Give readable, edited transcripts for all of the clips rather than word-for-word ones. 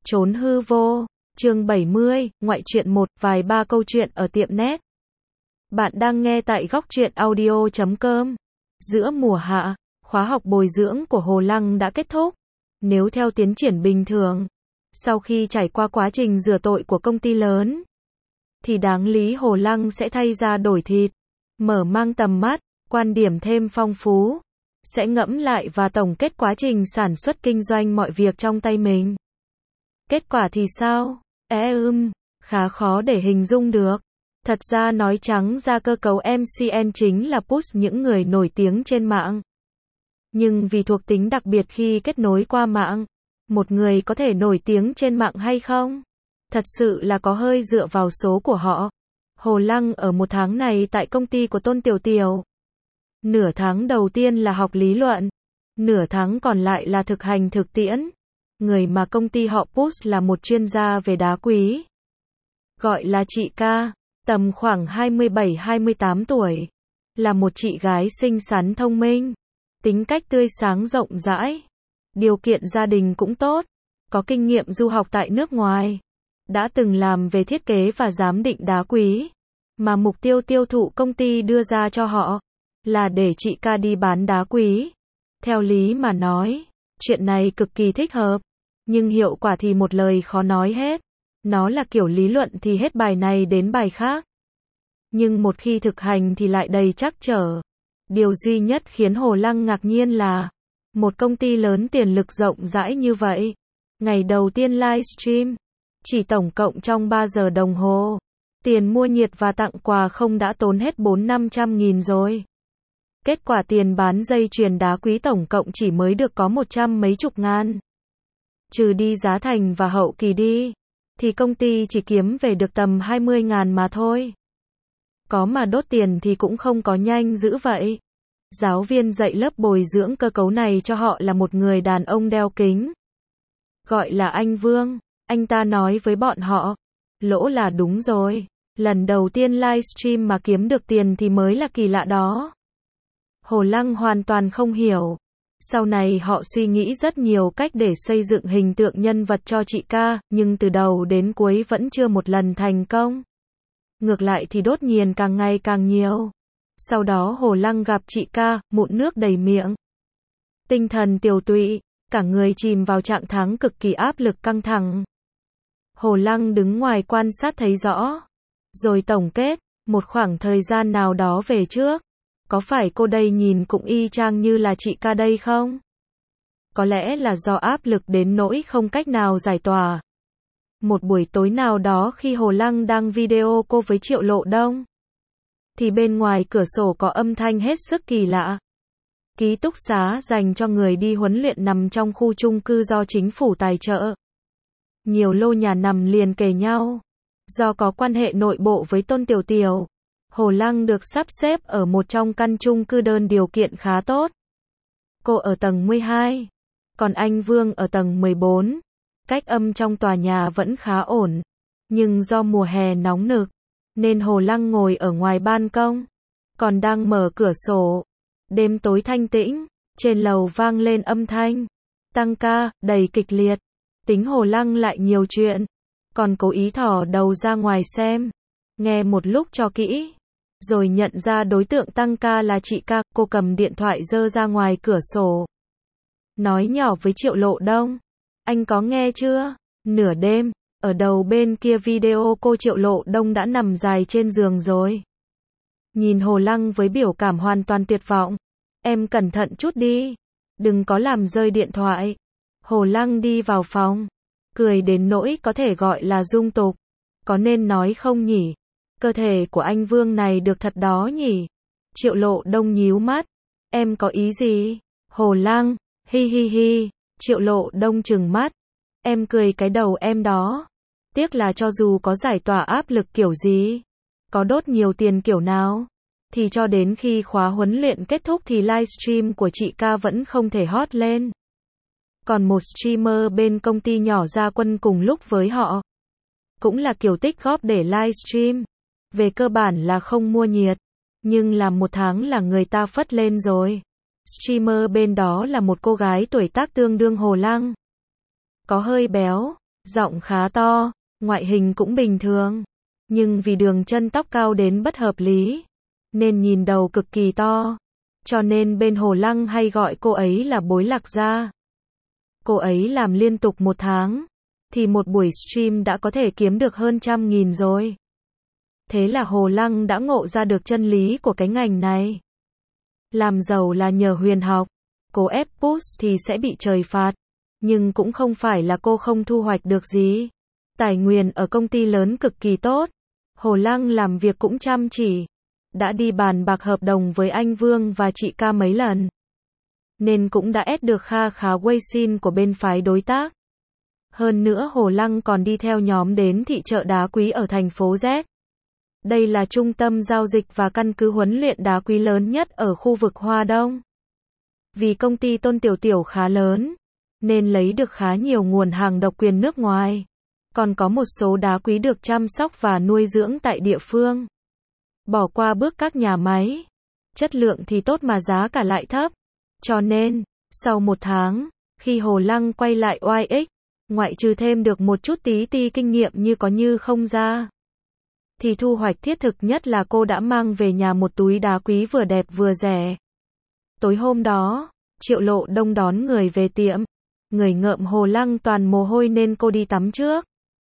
Trốn hư vô. Chương 70, ngoại truyện 1, vài ba câu chuyện ở tiệm net. Bạn đang nghe tại góc truyện audio.com. Giữa mùa hạ, khóa học bồi dưỡng của Hồ Lăng đã kết thúc. Nếu theo tiến triển bình thường, sau khi trải qua quá trình rửa tội của công ty lớn, thì đáng lý Hồ Lăng sẽ thay da đổi thịt, mở mang tầm mắt, quan điểm thêm phong phú, sẽ ngẫm lại và tổng kết quá trình sản xuất kinh doanh mọi việc trong tay mình. Kết quả thì sao? Khá khó để hình dung được. Thật ra nói trắng ra cơ cấu MCN chính là push những người nổi tiếng trên mạng. Nhưng vì thuộc tính đặc biệt khi kết nối qua mạng, một người có thể nổi tiếng trên mạng hay không? Thật sự là có hơi dựa vào số của họ. Hồ Lăng ở một tháng này tại công ty của Tôn Tiểu Tiểu. Nửa tháng đầu tiên là học lý luận, nửa tháng còn lại là thực hành thực tiễn. Người mà công ty họ push là một chuyên gia về đá quý. Gọi là chị Ca, tầm khoảng 27-28 tuổi. Là một chị gái xinh xắn thông minh, tính cách tươi sáng rộng rãi. Điều kiện gia đình cũng tốt, có kinh nghiệm du học tại nước ngoài. Đã từng làm về thiết kế và giám định đá quý. Mà mục tiêu tiêu thụ công ty đưa ra cho họ là để chị Ca đi bán đá quý. Theo lý mà nói, chuyện này cực kỳ thích hợp. Nhưng hiệu quả thì một lời khó nói hết. Nó là kiểu lý luận thì hết bài này đến bài khác. Nhưng một khi thực hành thì lại đầy trắc trở. Điều duy nhất khiến Hồ Lăng ngạc nhiên là một công ty lớn tiền lực rộng rãi như vậy. Ngày đầu tiên livestream, chỉ tổng cộng trong 3 giờ đồng hồ. Tiền mua nhiệt và tặng quà không đã tốn hết 400-500 nghìn rồi. Kết quả tiền bán dây chuyền đá quý tổng cộng chỉ mới được có 100 mấy chục ngàn. Trừ đi giá thành và hậu kỳ đi, thì công ty chỉ kiếm về được tầm 20 ngàn mà thôi. Có mà đốt tiền thì cũng không có nhanh dữ vậy. Giáo viên dạy lớp bồi dưỡng cơ cấu này cho họ là một người đàn ông đeo kính. Gọi là anh Vương. Anh ta nói với bọn họ, lỗ là đúng rồi. Lần đầu tiên livestream mà kiếm được tiền thì mới là kỳ lạ đó. Hồ Lăng hoàn toàn không hiểu. Sau này họ suy nghĩ rất nhiều cách để xây dựng hình tượng nhân vật cho chị Ca, nhưng từ đầu đến cuối vẫn chưa một lần thành công. Ngược lại thì đốt nghiền càng ngày càng nhiều. Sau đó Hồ Lăng gặp chị Ca, mụn nước đầy miệng. Tinh thần tiều tụy, cả người chìm vào trạng thái cực kỳ áp lực căng thẳng. Hồ Lăng đứng ngoài quan sát thấy rõ. Rồi tổng kết, một khoảng thời gian nào đó về trước. Có phải cô đây nhìn cũng y chang như là chị Ca đây không? Có lẽ là do áp lực đến nỗi không cách nào giải tỏa. Một buổi tối nào đó khi Hồ Lăng đang video cô với Triệu Lộ Đông, thì bên ngoài cửa sổ có âm thanh hết sức kỳ lạ. Ký túc xá dành cho người đi huấn luyện nằm trong khu chung cư do chính phủ tài trợ. Nhiều lô nhà nằm liền kề nhau. Do có quan hệ nội bộ với Tôn Tiểu Tiểu, Hồ Lăng được sắp xếp ở một trong căn chung cư đơn điều kiện khá tốt. Cô ở tầng 12, còn anh Vương ở tầng 14. Cách âm trong tòa nhà vẫn khá ổn, nhưng do mùa hè nóng nực, nên Hồ Lăng ngồi ở ngoài ban công, còn đang mở cửa sổ. Đêm tối thanh tĩnh, trên lầu vang lên âm thanh tăng ca, đầy kịch liệt. Tính Hồ Lăng lại nhiều chuyện, còn cố ý thò đầu ra ngoài xem, nghe một lúc cho kỹ. Rồi nhận ra đối tượng tăng ca là chị Ca, cô cầm điện thoại giơ ra ngoài cửa sổ. Nói nhỏ với Triệu Lộ Đông, anh có nghe chưa? Nửa đêm, ở đầu bên kia video cô Triệu Lộ Đông đã nằm dài trên giường rồi. Nhìn Hồ Lăng với biểu cảm hoàn toàn tuyệt vọng. Em cẩn thận chút đi, đừng có làm rơi điện thoại. Hồ Lăng đi vào phòng, cười đến nỗi có thể gọi là dung tục. Có nên nói không nhỉ? Cơ thể của anh Vương này được thật đó nhỉ? Triệu Lộ Đông nhíu mắt. Em có ý gì? Hồ Lăng, hi hi hi. Triệu Lộ Đông trừng mắt. Em cười cái đầu em đó. Tiếc là cho dù có giải tỏa áp lực kiểu gì, có đốt nhiều tiền kiểu nào, thì cho đến khi khóa huấn luyện kết thúc thì livestream của chị Ca vẫn không thể hot lên. Còn một streamer bên công ty nhỏ ra quân cùng lúc với họ. Cũng là kiểu tích góp để livestream. Về cơ bản là không mua nhiệt, nhưng làm một tháng là người ta phất lên rồi. Streamer bên đó là một cô gái tuổi tác tương đương Hồ Lăng. Có hơi béo, Giọng khá to, ngoại hình cũng bình thường. Nhưng vì đường chân tóc cao đến bất hợp lý, nên nhìn đầu cực kỳ to. Cho nên bên Hồ Lăng hay gọi cô ấy là Bối Lạc Gia. Cô ấy làm liên tục 1 tháng, thì một buổi stream đã có thể kiếm được hơn 100.000 rồi. Thế là Hồ Lăng đã ngộ ra được chân lý của cái ngành này. Làm giàu là nhờ huyền học, cố ép push thì sẽ bị trời phạt. Nhưng cũng không phải là cô không thu hoạch được gì. Tài nguyên ở công ty lớn cực kỳ tốt. Hồ Lăng làm việc cũng chăm chỉ. Đã đi bàn bạc hợp đồng với anh Vương và chị Ca mấy lần. Nên cũng đã ép được kha khá Weixin của bên phái đối tác. Hơn nữa Hồ Lăng còn đi theo nhóm đến thị chợ đá quý ở thành phố Z. Đây là trung tâm giao dịch và căn cứ huấn luyện đá quý lớn nhất ở khu vực Hoa Đông. Vì công ty Tôn Tiểu Tiểu khá lớn, nên lấy được khá nhiều nguồn hàng độc quyền nước ngoài. Còn có một số đá quý được chăm sóc và nuôi dưỡng tại địa phương. Bỏ qua bước các nhà máy. Chất lượng thì tốt mà giá cả lại thấp. Cho nên, sau 1 tháng, khi Hồ Lăng quay lại YX, ngoại trừ thêm được một chút tí ti kinh nghiệm như có như không ra, thì thu hoạch thiết thực nhất là cô đã mang về nhà một túi đá quý vừa đẹp vừa rẻ. Tối hôm đó, Triệu Lộ Đông đón người về tiệm. Người ngợm Hồ Lăng toàn mồ hôi nên cô đi tắm trước.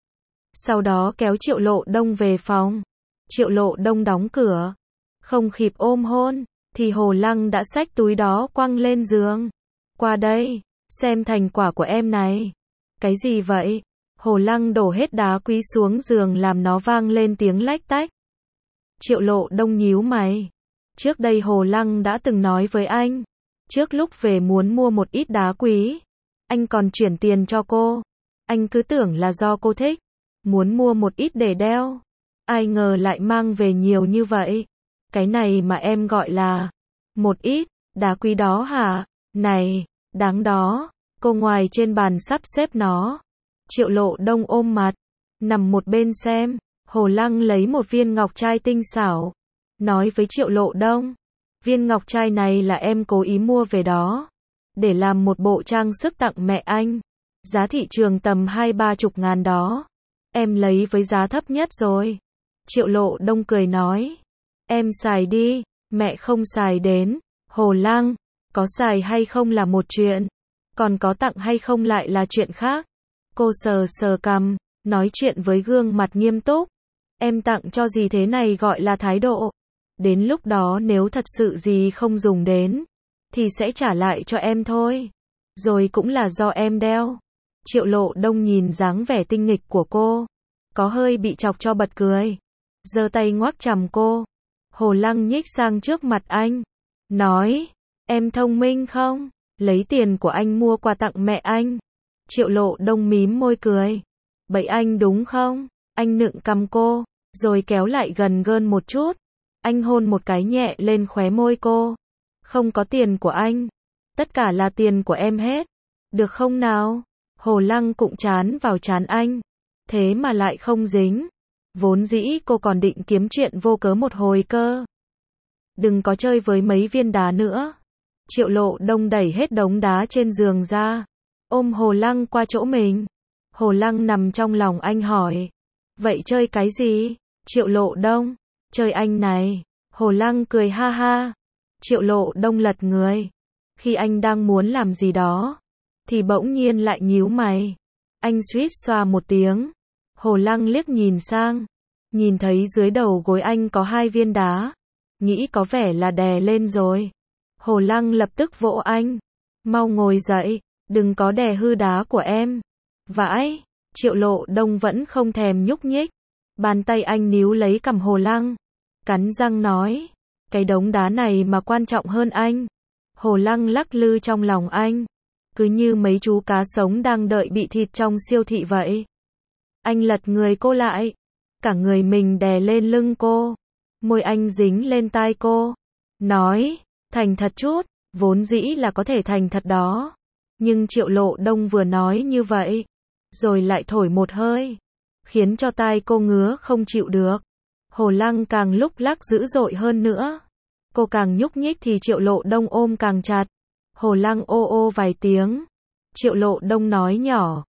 Sau đó kéo Triệu Lộ Đông về phòng. Triệu Lộ Đông đóng cửa. Không kịp ôm hôn, thì Hồ Lăng đã xách túi đó quăng lên giường. Qua đây, xem thành quả của em này. Cái gì vậy? Hồ Lăng đổ hết đá quý xuống giường làm nó vang lên tiếng lách tách. Triệu Lộ Đông nhíu mày. Trước đây Hồ Lăng đã từng nói với anh. Trước lúc về muốn mua một ít đá quý. Anh còn chuyển tiền cho cô. Anh cứ tưởng là do cô thích. Muốn mua một ít để đeo. Ai ngờ lại mang về nhiều như vậy. Cái này mà em gọi là một ít đá quý đó hả? Này, đáng đó. Cô ngoài trên bàn sắp xếp nó. Triệu Lộ Đông ôm mặt, nằm một bên xem. Hồ Lăng lấy một viên ngọc trai tinh xảo, nói với Triệu Lộ Đông. Viên ngọc trai này là em cố ý mua về đó, để làm một bộ trang sức tặng mẹ anh. Giá thị trường tầm 20-30 ngàn đó. Em lấy với giá thấp nhất rồi. Triệu Lộ Đông cười nói. Em xài đi, mẹ không xài đến. Hồ Lăng, có xài hay không là một chuyện. Còn có tặng hay không lại là chuyện khác. Cô sờ sờ cằm, nói chuyện với gương mặt nghiêm túc. Em tặng cho gì thế này gọi là thái độ. Đến lúc đó nếu thật sự gì không dùng đến, thì sẽ trả lại cho em thôi. Rồi cũng là do em đeo. Triệu Lộ Đông nhìn dáng vẻ tinh nghịch của cô, có hơi bị chọc cho bật cười. Giơ tay ngoắc chằm cô. Hồ Lăng nhích sang trước mặt anh, nói, em thông minh không? Lấy tiền của anh mua quà tặng mẹ anh. Triệu Lộ Đông mím môi cười. Bậy anh đúng không? Anh nựng cằm cô, rồi kéo lại gần gơn một chút. Anh hôn một cái nhẹ lên khóe môi cô. Không có tiền của anh. Tất cả là tiền của em hết. Được không nào? Hồ Lăng cụng chán vào trán anh. Thế mà lại không dính. Vốn dĩ cô còn định kiếm chuyện vô cớ một hồi cơ. Đừng có chơi với mấy viên đá nữa. Triệu Lộ Đông đẩy hết đống đá trên giường ra, ôm Hồ Lăng qua chỗ mình. Hồ Lăng nằm trong lòng anh hỏi. Vậy chơi cái gì? Triệu Lộ Đông. Chơi anh này. Hồ Lăng cười ha ha. Triệu Lộ Đông lật người. Khi anh đang muốn làm gì đó, thì bỗng nhiên lại nhíu mày. Anh suýt xoa một tiếng. Hồ Lăng liếc nhìn sang. Nhìn thấy dưới đầu gối anh có 2 viên đá. Nghĩ có vẻ là đè lên rồi. Hồ Lăng lập tức vỗ anh. Mau ngồi dậy, đừng có đè hư đá của em. Vãi, Triệu Lộ Đông vẫn không thèm nhúc nhích. Bàn tay anh níu lấy cằm Hồ Lăng. Cắn răng nói, cái đống đá này mà quan trọng hơn anh. Hồ Lăng lắc lư trong lòng anh. Cứ như mấy chú cá sống đang đợi bị thịt trong siêu thị vậy. Anh lật người cô lại. Cả người mình đè lên lưng cô. Môi anh dính lên tai cô. Nói, thành thật chút, vốn dĩ là có thể thành thật đó. Nhưng Triệu Lộ Đông vừa nói như vậy, rồi lại thổi một hơi, khiến cho tai cô ngứa không chịu được. Hồ Lăng càng lúc lắc dữ dội hơn nữa. Cô càng nhúc nhích thì Triệu Lộ Đông ôm càng chặt. Hồ Lăng ô ô vài tiếng. Triệu Lộ Đông nói nhỏ,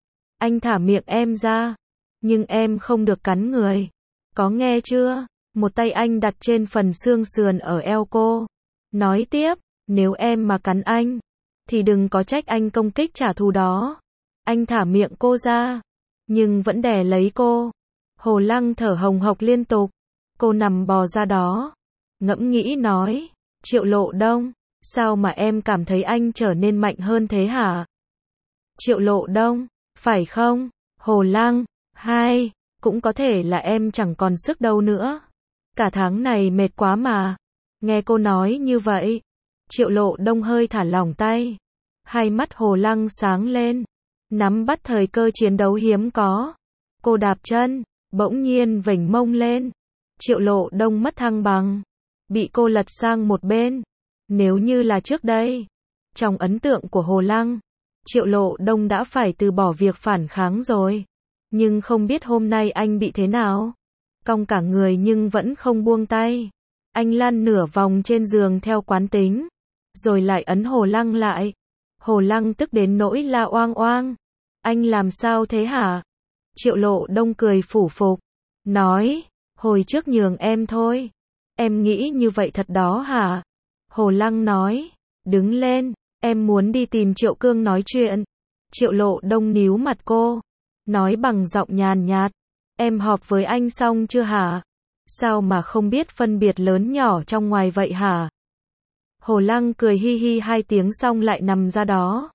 Anh thả miệng em ra. Nhưng em không được cắn người. Có nghe chưa? Một tay anh đặt trên phần xương sườn ở eo cô. Nói tiếp, nếu em mà cắn anh, thì đừng có trách anh công kích trả thù đó. Anh thả miệng cô ra, nhưng vẫn đè lấy cô. Hồ Lăng thở hồng hộc liên tục. Cô nằm bò ra đó, ngẫm nghĩ nói, Triệu Lộ Đông, sao mà em cảm thấy anh trở nên mạnh hơn thế hả? Triệu Lộ Đông, phải không? Hồ Lăng, hai, cũng có thể là em chẳng còn sức đâu nữa. Cả tháng này mệt quá mà. Nghe cô nói như vậy, Triệu Lộ Đông hơi thả lỏng tay. Hai mắt Hồ Lăng sáng lên, nắm bắt thời cơ chiến đấu hiếm có. Cô đạp chân, bỗng nhiên vểnh mông lên. Triệu Lộ Đông mất thăng bằng, bị cô lật sang một bên. Nếu như là trước đây, trong ấn tượng của Hồ Lăng, Triệu Lộ Đông đã phải từ bỏ việc phản kháng rồi. Nhưng không biết hôm nay anh bị thế nào. Cong cả người nhưng vẫn không buông tay. Anh lăn nửa vòng trên giường theo quán tính, rồi lại ấn Hồ Lăng lại. Hồ Lăng tức đến nỗi la oang oang. Anh làm sao thế hả? Triệu Lộ Đông cười phủ phục, nói, hồi trước nhường em thôi. Em nghĩ như vậy thật đó hả? Hồ Lăng nói, đứng lên, em muốn đi tìm Triệu Cương nói chuyện. Triệu Lộ Đông níu mặt cô, nói bằng giọng nhàn nhạt, em họp với anh xong chưa hả? Sao mà không biết phân biệt lớn nhỏ trong ngoài vậy hả? Hồ Lăng cười hi hi hai tiếng xong lại nằm ra đó.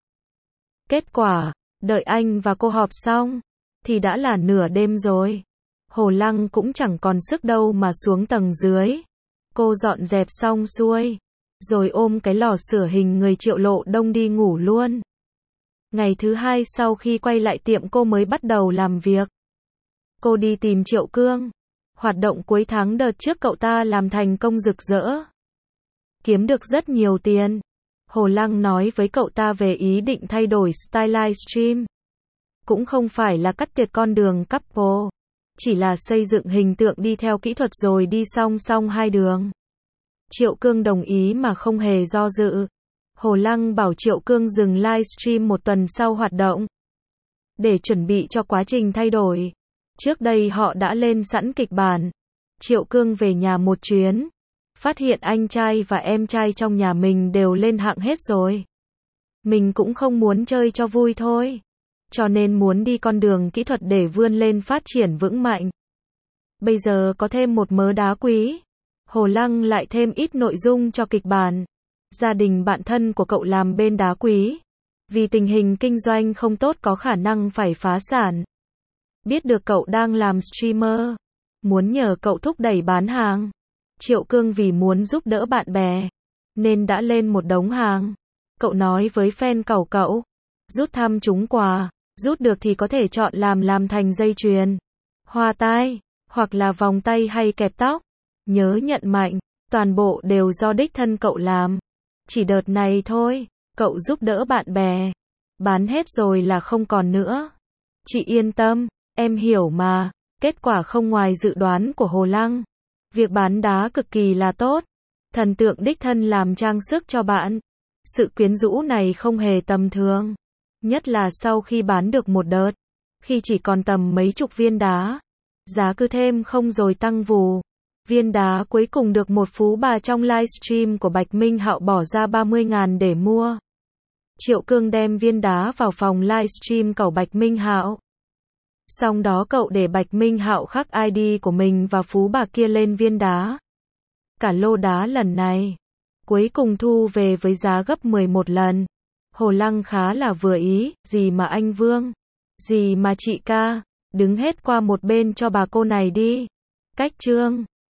Kết quả, đợi anh và cô họp xong, thì đã là nửa đêm rồi. Hồ Lăng cũng chẳng còn sức đâu mà xuống tầng dưới. Cô dọn dẹp xong xuôi, rồi ôm cái lò sửa hình người Triệu Lộ Đông đi ngủ luôn. Ngày thứ hai sau khi quay lại tiệm cô mới bắt đầu làm việc. Cô đi tìm Triệu Cương. Hoạt động cuối tháng đợt trước cậu ta làm thành công rực rỡ, kiếm được rất nhiều tiền. Hồ Lăng nói với cậu ta về ý định thay đổi style livestream. Cũng không phải là cắt tiệt con đường couple, chỉ là xây dựng hình tượng đi theo kỹ thuật rồi đi song song hai đường. Triệu Cương đồng ý mà không hề do dự. Hồ Lăng bảo Triệu Cương dừng livestream một tuần sau hoạt động, để chuẩn bị cho quá trình thay đổi. Trước đây họ đã lên sẵn kịch bản. Triệu Cương về nhà một chuyến, phát hiện anh trai và em trai trong nhà mình đều lên hạng hết rồi. Mình cũng không muốn chơi cho vui thôi, cho nên muốn đi con đường kỹ thuật để vươn lên phát triển vững mạnh. Bây giờ có thêm một mớ đá quý. Hồ Lăng lại thêm ít nội dung cho kịch bản. Gia đình bạn thân của cậu làm bên đá quý, vì tình hình kinh doanh không tốt có khả năng phải phá sản. Biết được cậu đang làm streamer, muốn nhờ cậu thúc đẩy bán hàng. Triệu Cương vì muốn giúp đỡ bạn bè, nên đã lên một đống hàng. Cậu nói với fan cậu cậu, rút thăm trúng quà, rút được thì có thể chọn làm thành dây chuyền, hoa tai, hoặc là vòng tay hay kẹp tóc. Nhớ nhận mạnh, toàn bộ đều do đích thân cậu làm. Chỉ đợt này thôi, cậu giúp đỡ bạn bè. Bán hết rồi là không còn nữa. Chị yên tâm, em hiểu mà. Kết quả không ngoài dự đoán của Hồ Lăng. Việc bán đá cực kỳ là tốt. Thần tượng đích thân làm trang sức cho bạn. Sự quyến rũ này không hề tầm thường. Nhất là sau khi bán được một đợt, khi chỉ còn tầm mấy chục viên đá, giá cứ thêm không rồi tăng vù. Viên đá cuối cùng được một phú bà trong livestream của Bạch Minh Hạo bỏ ra 30.000 để mua. Triệu Cương đem viên đá vào phòng livestream cậu Bạch Minh Hạo. Xong đó cậu để Bạch Minh Hạo khắc ID của mình và phú bà kia lên viên đá. Cả lô đá lần này, cuối cùng thu về với giá gấp 11 lần. Hồ Lăng khá là vừa ý, gì mà anh Vương, gì mà chị ca, đứng hết qua một bên cho bà cô này đi. Cách chương